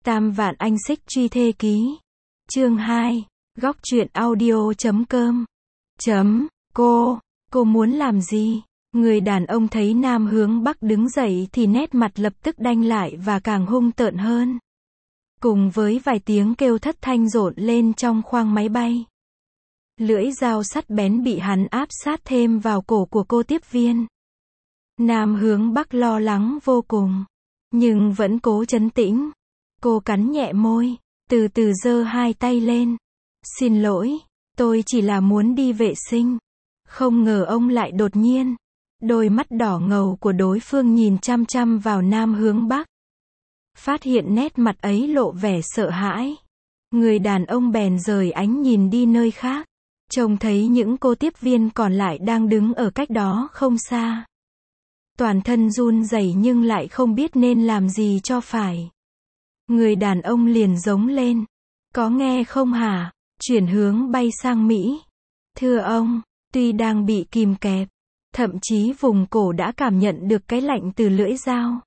Tam vạn anh xích truy thê ký. Chương 2. Góc truyện audio.com. Cô muốn làm gì? Người đàn ông thấy Nam Hướng Bắc đứng dậy thì nét mặt lập tức đanh lại và càng hung tợn hơn. Cùng với vài tiếng kêu thất thanh rộn lên trong khoang máy bay. Lưỡi dao sắt bén bị hắn áp sát thêm vào cổ của cô tiếp viên. Nam Hướng Bắc lo lắng vô cùng, nhưng vẫn cố trấn tĩnh. Cô cắn nhẹ môi, từ từ giơ hai tay lên. Xin lỗi, tôi chỉ là muốn đi vệ sinh. Không ngờ ông lại đột nhiên. Đôi mắt đỏ ngầu của đối phương nhìn chăm chăm vào Nam Hướng Bắc. Phát hiện nét mặt ấy lộ vẻ sợ hãi. Người đàn ông bèn rời ánh nhìn đi nơi khác. Trông thấy những cô tiếp viên còn lại đang đứng ở cách đó không xa. Toàn thân run rẩy nhưng lại không biết nên làm gì cho phải. Người đàn ông liền giống lên. Có nghe không hả? Chuyển hướng bay sang Mỹ. Thưa ông, tuy đang bị kìm kẹp, thậm chí vùng cổ đã cảm nhận được cái lạnh từ lưỡi dao.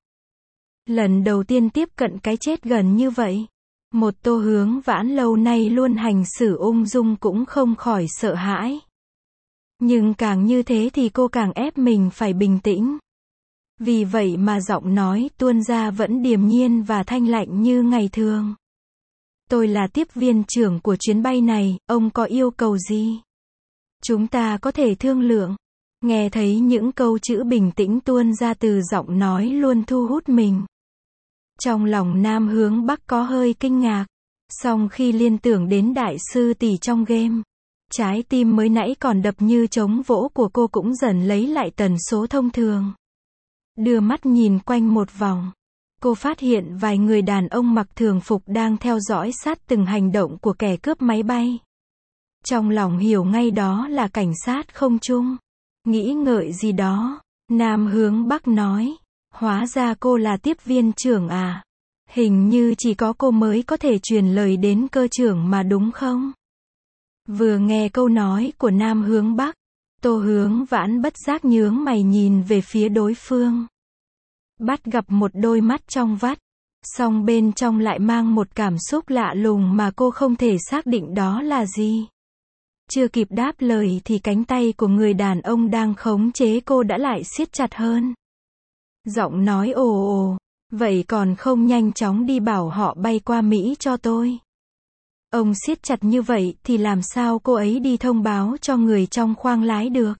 Lần đầu tiên tiếp cận cái chết gần như vậy. Một Tô Hướng Vãn lâu nay luôn hành xử ung dung cũng không khỏi sợ hãi. Nhưng càng như thế thì cô càng ép mình phải bình tĩnh. Vì vậy mà giọng nói tuôn ra vẫn điềm nhiên và thanh lạnh như ngày thường. Tôi là tiếp viên trưởng của chuyến bay này, ông có yêu cầu gì? Chúng ta có thể thương lượng. Nghe thấy những câu chữ bình tĩnh tuôn ra từ giọng nói luôn thu hút mình. Trong lòng Nam Hướng Bắc có hơi kinh ngạc. Song khi liên tưởng đến đại sư tỷ trong game, trái tim mới nãy còn đập như trống vỗ của cô cũng dần lấy lại tần số thông thường. Đưa mắt nhìn quanh một vòng, cô phát hiện vài người đàn ông mặc thường phục đang theo dõi sát từng hành động của kẻ cướp máy bay. Trong lòng hiểu ngay đó là cảnh sát không trung. Nghĩ ngợi gì đó, Nam Hướng Bắc nói, hóa ra cô là tiếp viên trưởng à? Hình như chỉ có cô mới có thể truyền lời đến cơ trưởng mà đúng không? Vừa nghe câu nói của Nam Hướng Bắc, Tô Hướng Vãn bất giác nhướng mày nhìn về phía đối phương. Bắt gặp một đôi mắt trong vắt, song bên trong lại mang một cảm xúc lạ lùng mà cô không thể xác định đó là gì. Chưa kịp đáp lời thì cánh tay của người đàn ông đang khống chế cô đã lại siết chặt hơn. Giọng nói ồ ồ, vậy còn không nhanh chóng đi bảo họ bay qua Mỹ cho tôi. Ông siết chặt như vậy thì làm sao cô ấy đi thông báo cho người trong khoang lái được?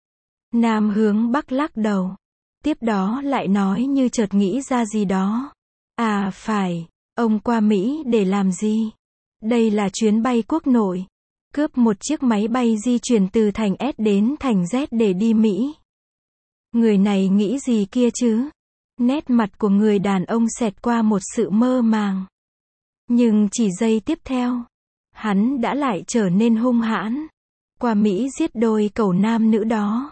Nam Hướng Bắc lắc đầu. Tiếp đó lại nói như chợt nghĩ ra gì đó. À phải, ông qua Mỹ để làm gì? Đây là chuyến bay quốc nội. Cướp một chiếc máy bay di chuyển từ thành S đến thành Z để đi Mỹ. Người này nghĩ gì kia chứ? Nét mặt của người đàn ông xẹt qua một sự mơ màng. Nhưng chỉ giây tiếp theo, hắn đã lại trở nên hung hãn. Qua Mỹ giết đôi cẩu nam nữ đó.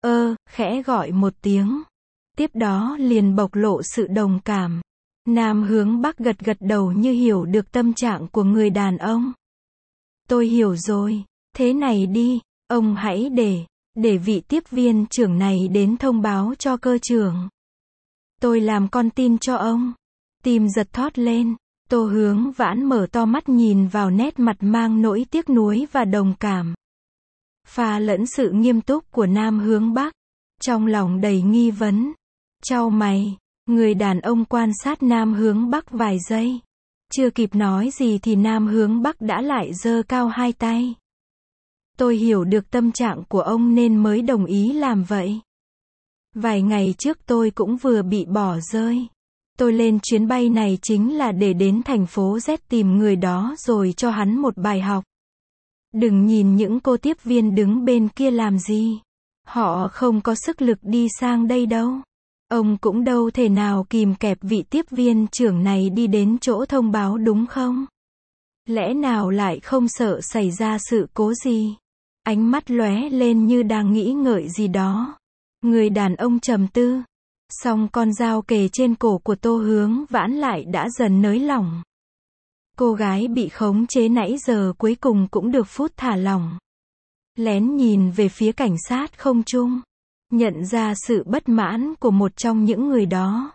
Khẽ gọi một tiếng. Tiếp đó liền bộc lộ sự đồng cảm. Nam Hướng Bắc gật gật đầu như hiểu được tâm trạng của người đàn ông. Tôi hiểu rồi, thế này đi, ông hãy để vị tiếp viên trưởng này đến thông báo cho cơ trưởng. Tôi làm con tin cho ông. Tim giật thót lên, Tô Hướng Vãn mở to mắt nhìn vào nét mặt mang nỗi tiếc nuối và đồng cảm. Pha lẫn sự nghiêm túc của Nam Hướng Bắc. Trong lòng đầy nghi vấn. Chau mày, người đàn ông quan sát Nam Hướng Bắc vài giây. Chưa kịp nói gì thì Nam Hướng Bắc đã lại giơ cao hai tay. Tôi hiểu được tâm trạng của ông nên mới đồng ý làm vậy. Vài ngày trước tôi cũng vừa bị bỏ rơi. Tôi lên chuyến bay này chính là để đến thành phố Z tìm người đó rồi cho hắn một bài học. Đừng nhìn những cô tiếp viên đứng bên kia làm gì. Họ không có sức lực đi sang đây đâu. Ông cũng đâu thể nào kìm kẹp vị tiếp viên trưởng này đi đến chỗ thông báo đúng không? Lẽ nào lại không sợ xảy ra sự cố gì? Ánh mắt lóe lên như đang nghĩ ngợi gì đó. Người đàn ông trầm tư. Song con dao kề trên cổ của Tô Hướng Vãn lại đã dần nới lỏng. Cô gái bị khống chế nãy giờ cuối cùng cũng được phút thả lỏng. Lén nhìn về phía cảnh sát không trung. Nhận ra sự bất mãn của một trong những người đó.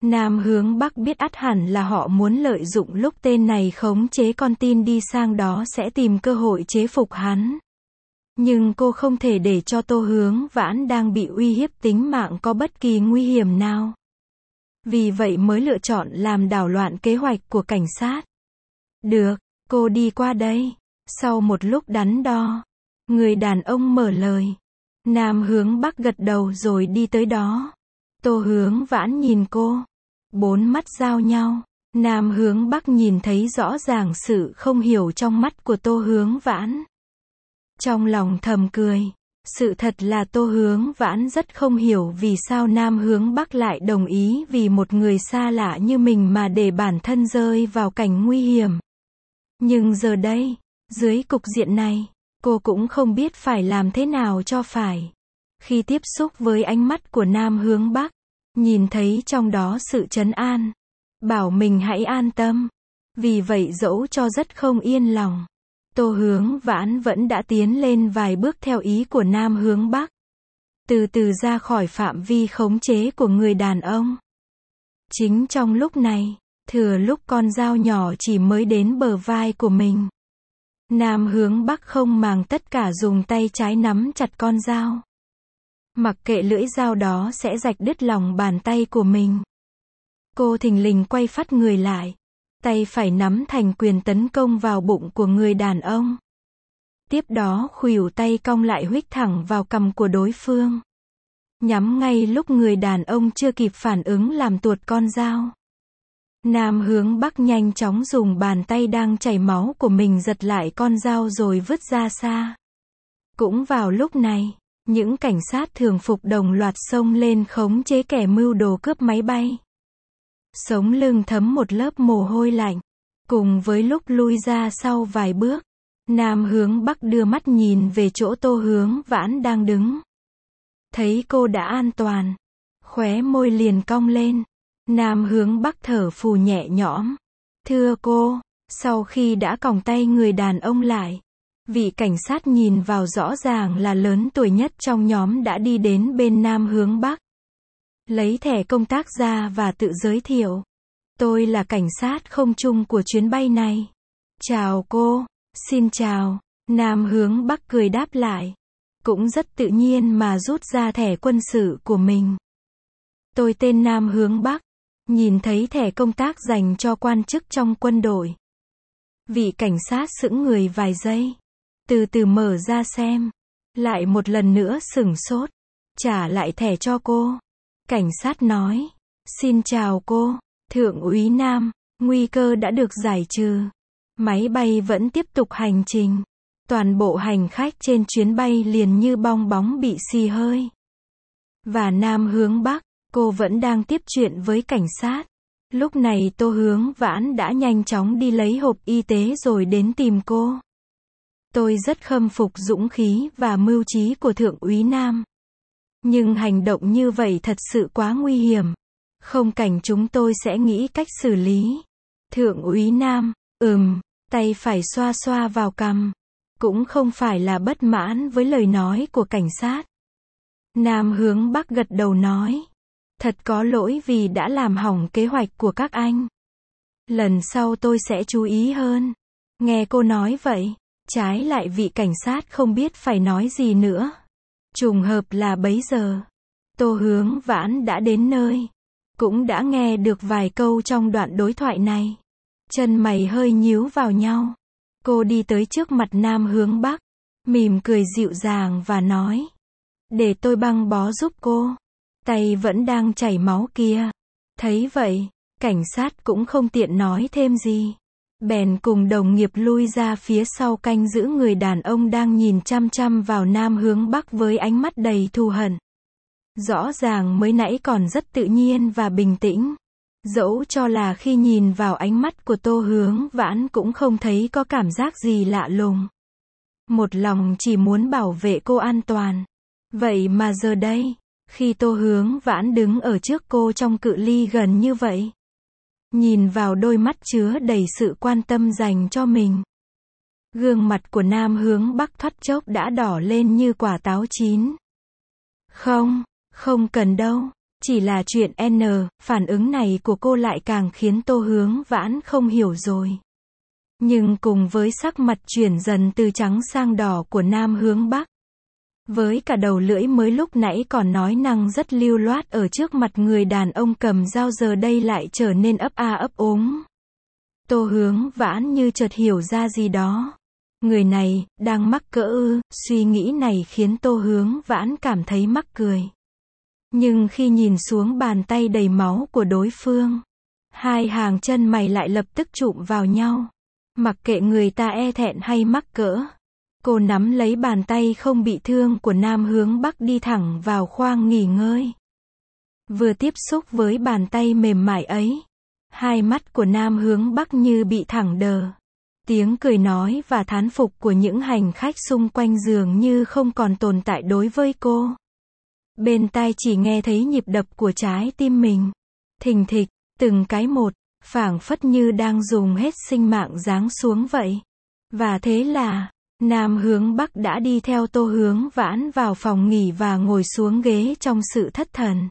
Nam hướng Bắc biết ắt hẳn là họ muốn lợi dụng lúc tên này khống chế con tin đi sang đó sẽ tìm cơ hội chế phục hắn. Nhưng cô không thể để cho Tô Hướng Vãn đang bị uy hiếp tính mạng có bất kỳ nguy hiểm nào. Vì vậy mới lựa chọn làm đảo loạn kế hoạch của cảnh sát. Được, cô đi qua đây. Sau một lúc đắn đo, người đàn ông mở lời. Nam hướng Bắc gật đầu rồi đi tới đó. Tô Hướng Vãn nhìn cô. Bốn mắt giao nhau. Nam hướng Bắc nhìn thấy rõ ràng sự không hiểu trong mắt của Tô Hướng Vãn. Trong lòng thầm cười. Sự thật là Tô Hướng Vãn rất không hiểu vì sao Nam hướng Bắc lại đồng ý vì một người xa lạ như mình mà để bản thân rơi vào cảnh nguy hiểm. Nhưng giờ đây, dưới cục diện này, cô cũng không biết phải làm thế nào cho phải. Khi tiếp xúc với ánh mắt của Nam hướng Bắc, nhìn thấy trong đó sự trấn an, bảo mình hãy an tâm. Vì vậy dẫu cho rất không yên lòng, Tô Hướng Vãn vẫn đã tiến lên vài bước theo ý của Nam hướng Bắc. Từ từ ra khỏi phạm vi khống chế của người đàn ông. Chính trong lúc này, thừa lúc con dao nhỏ chỉ mới đến bờ vai của mình, Nam hướng Bắc không màng tất cả dùng tay trái nắm chặt con dao. Mặc kệ lưỡi dao đó sẽ rạch đứt lòng bàn tay của mình. Cô thình lình quay phắt người lại. Tay phải nắm thành quyền tấn công vào bụng của người đàn ông. Tiếp đó khuỷu tay cong lại huých thẳng vào cằm của đối phương. Nhắm ngay lúc người đàn ông chưa kịp phản ứng làm tuột con dao. Nam hướng Bắc nhanh chóng dùng bàn tay đang chảy máu của mình giật lại con dao rồi vứt ra xa. Cũng vào lúc này, những cảnh sát thường phục đồng loạt xông lên khống chế kẻ mưu đồ cướp máy bay. Sống lưng thấm một lớp mồ hôi lạnh. Cùng với lúc lui ra sau vài bước, Nam hướng Bắc đưa mắt nhìn về chỗ Tô Hướng Vãn đang đứng. Thấy cô đã an toàn, khóe môi liền cong lên. Nam hướng Bắc thở phù nhẹ nhõm. Thưa cô, sau khi đã còng tay người đàn ông lại, vị cảnh sát nhìn vào rõ ràng là lớn tuổi nhất trong nhóm đã đi đến bên Nam hướng Bắc. Lấy thẻ công tác ra và tự giới thiệu. Tôi là cảnh sát không trung của chuyến bay này. Chào cô. Xin chào. Nam hướng Bắc cười đáp lại. Cũng rất tự nhiên mà rút ra thẻ quân sự của mình. Tôi tên Nam hướng Bắc. Nhìn thấy thẻ công tác dành cho quan chức trong quân đội. Vị cảnh sát sững người vài giây. Từ từ mở ra xem. Lại một lần nữa sửng sốt. Trả lại thẻ cho cô. Cảnh sát nói. Xin chào cô. Thượng úy Nam. Nguy cơ đã được giải trừ. Máy bay vẫn tiếp tục hành trình. Toàn bộ hành khách trên chuyến bay liền như bong bóng bị xì hơi. Và Nam hướng Bắc, cô vẫn đang tiếp chuyện với cảnh sát. Lúc này Tô Hướng Vãn đã nhanh chóng đi lấy hộp y tế rồi đến tìm cô. Tôi rất khâm phục dũng khí và mưu trí của Thượng úy Nam. Nhưng hành động như vậy thật sự quá nguy hiểm. Không cảnh chúng tôi sẽ nghĩ cách xử lý. Thượng úy Nam, tay phải xoa xoa vào cằm. Cũng không phải là bất mãn với lời nói của cảnh sát. Nam hướng Bắc gật đầu nói. Thật có lỗi vì đã làm hỏng kế hoạch của các anh. Lần sau tôi sẽ chú ý hơn. Nghe cô nói vậy, trái lại vị cảnh sát không biết phải nói gì nữa. Trùng hợp là bấy giờ, Tô Hướng Vãn đã đến nơi. Cũng đã nghe được vài câu trong đoạn đối thoại này. Chân mày hơi nhíu vào nhau. Cô đi tới trước mặt Nam hướng Bắc, mỉm cười dịu dàng và nói. Để tôi băng bó giúp cô. Tay vẫn đang chảy máu kia. Thấy vậy, cảnh sát cũng không tiện nói thêm gì. Bèn cùng đồng nghiệp lui ra phía sau canh giữ người đàn ông đang nhìn chăm chăm vào Nam hướng Bắc với ánh mắt đầy thù hận. Rõ ràng mới nãy còn rất tự nhiên và bình tĩnh. Dẫu cho là khi nhìn vào ánh mắt của Tô Hướng Vãn cũng không thấy có cảm giác gì lạ lùng. Một lòng chỉ muốn bảo vệ cô an toàn. Vậy mà giờ đây, khi Tô Hướng Vãn đứng ở trước cô trong cự ly gần như vậy, nhìn vào đôi mắt chứa đầy sự quan tâm dành cho mình, gương mặt của Nam hướng Bắc thoắt chốc đã đỏ lên như quả táo chín. Không cần đâu. Chỉ là chuyện N, phản ứng này của cô lại càng khiến Tô Hướng Vãn không hiểu rồi. Nhưng cùng với sắc mặt chuyển dần từ trắng sang đỏ của Nam Hướng Bắc, với cả đầu lưỡi mới lúc nãy còn nói năng rất lưu loát ở trước mặt người đàn ông cầm dao giờ đây lại trở nên ấp a ấp úng. Tô Hướng Vãn như chợt hiểu ra gì đó. Người này, đang mắc cỡ ư? Suy nghĩ này khiến Tô Hướng Vãn cảm thấy mắc cười. Nhưng khi nhìn xuống bàn tay đầy máu của đối phương, hai hàng chân mày lại lập tức chụm vào nhau. Mặc kệ người ta e thẹn hay mắc cỡ, cô nắm lấy bàn tay không bị thương của Nam Hướng Bắc đi thẳng vào khoang nghỉ ngơi. Vừa tiếp xúc với bàn tay mềm mại ấy, hai mắt của Nam Hướng Bắc như bị thẳng đờ. Tiếng cười nói và thán phục của những hành khách xung quanh dường như không còn tồn tại đối với cô. Bên tai chỉ nghe thấy nhịp đập của trái tim mình. Thình thịch, từng cái một, phảng phất như đang dùng hết sinh mạng giáng xuống vậy. Và thế là, Nam Hướng Bắc đã đi theo Tô Hướng Vãn vào phòng nghỉ và ngồi xuống ghế trong sự thất thần.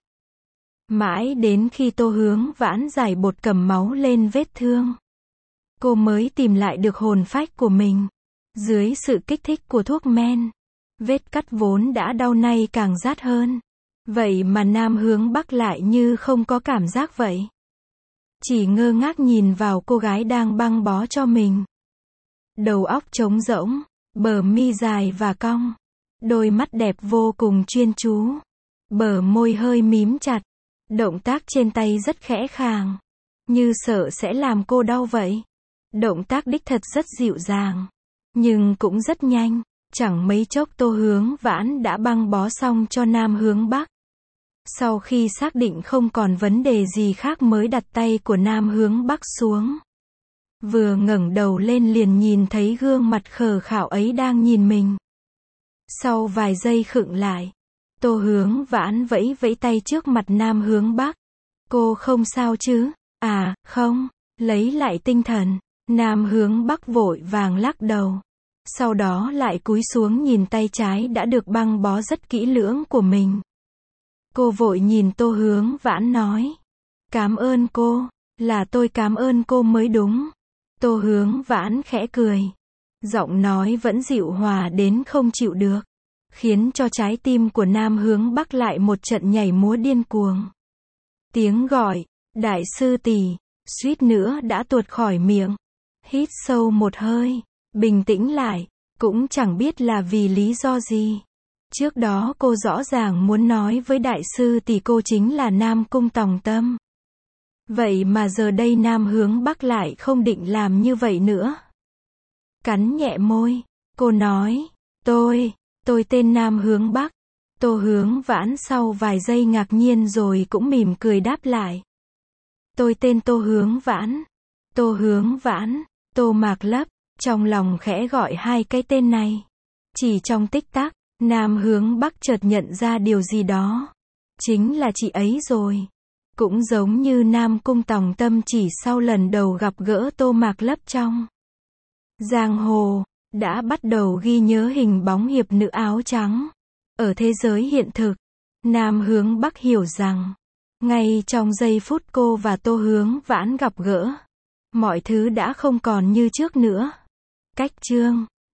Mãi đến khi Tô Hướng Vãn rải bột cầm máu lên vết thương, cô mới tìm lại được hồn phách của mình. Dưới sự kích thích của thuốc men, vết cắt vốn đã đau nay càng rát hơn. Vậy mà Nam Hướng Bắc lại như không có cảm giác vậy. Chỉ ngơ ngác nhìn vào cô gái đang băng bó cho mình. Đầu óc trống rỗng, bờ mi dài và cong, đôi mắt đẹp vô cùng chuyên chú, bờ môi hơi mím chặt, động tác trên tay rất khẽ khàng, như sợ sẽ làm cô đau vậy. Động tác đích thật rất dịu dàng, nhưng cũng rất nhanh. Chẳng mấy chốc Tô Hướng Vãn đã băng bó xong cho Nam Hướng Bắc. Sau khi xác định không còn vấn đề gì khác mới đặt tay của Nam Hướng Bắc xuống. Vừa ngẩng đầu lên liền nhìn thấy gương mặt khờ khạo ấy đang nhìn mình. Sau vài giây khựng lại, Tô Hướng Vãn vẫy vẫy tay trước mặt Nam Hướng Bắc. Cô không sao chứ? À, không. Lấy lại tinh thần, Nam Hướng Bắc vội vàng lắc đầu. Sau đó lại cúi xuống nhìn tay trái đã được băng bó rất kỹ lưỡng của mình. Cô vội nhìn Tô Hướng Vãn nói. Cảm ơn cô, là tôi cảm ơn cô mới đúng. Tô Hướng Vãn khẽ cười. Giọng nói vẫn dịu hòa đến không chịu được, khiến cho trái tim của Nam Hướng Bắc lại một trận nhảy múa điên cuồng. Tiếng gọi, đại sư tỷ, suýt nữa đã tuột khỏi miệng. Hít sâu một hơi, bình tĩnh lại, cũng chẳng biết là vì lý do gì. Trước đó cô rõ ràng muốn nói với đại sư tỷ cô chính là Nam Cung Tòng Tâm. Vậy mà giờ đây Nam Hướng Bắc lại không định làm như vậy nữa. Cắn nhẹ môi, cô nói, tôi tên Nam Hướng Bắc. Tô Hướng Vãn sau vài giây ngạc nhiên rồi cũng mỉm cười đáp lại. Tôi tên Tô Hướng Vãn. Tô Hướng Vãn, Tô Mạc Lấp, trong lòng khẽ gọi hai cái tên này. Chỉ trong tích tắc, Nam Hướng Bắc chợt nhận ra điều gì đó. Chính là chị ấy rồi. Cũng giống như Nam Cung Tòng Tâm chỉ sau lần đầu gặp gỡ Tô Mạc Lấp trong giang hồ, đã bắt đầu ghi nhớ hình bóng hiệp nữ áo trắng. Ở thế giới hiện thực, Nam Hướng Bắc hiểu rằng, ngay trong giây phút cô và Tô Hướng Vãn gặp gỡ, mọi thứ đã không còn như trước nữa. Cách chương